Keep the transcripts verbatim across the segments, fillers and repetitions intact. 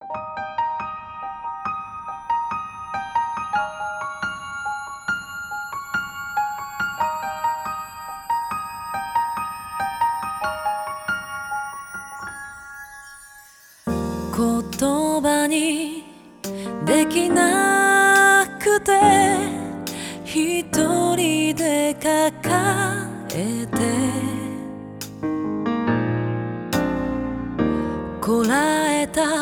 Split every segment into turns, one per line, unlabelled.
言葉にできなくて一人で抱えてこらえた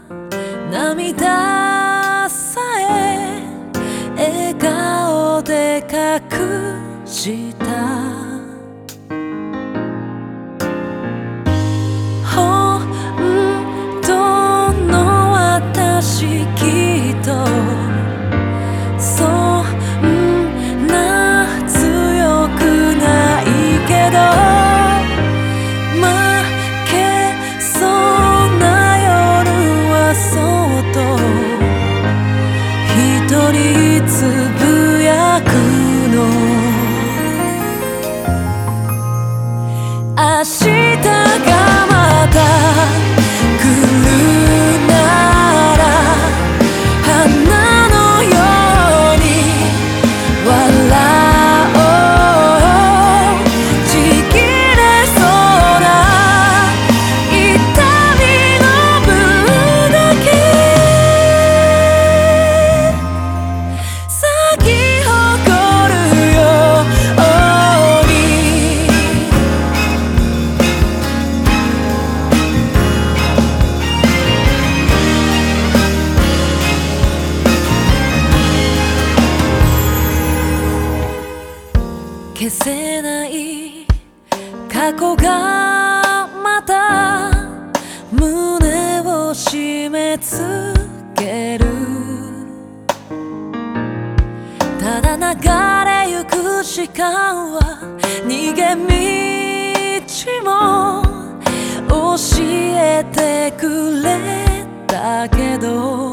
涙さえ笑顔で隠したきっとそんな強くないけど負けそうな夜はそっと一人つぶやくの明日がまた来るなら消せない過去がまた胸を締め付けるただ流れゆく時間は逃げ道も教えてくれたけど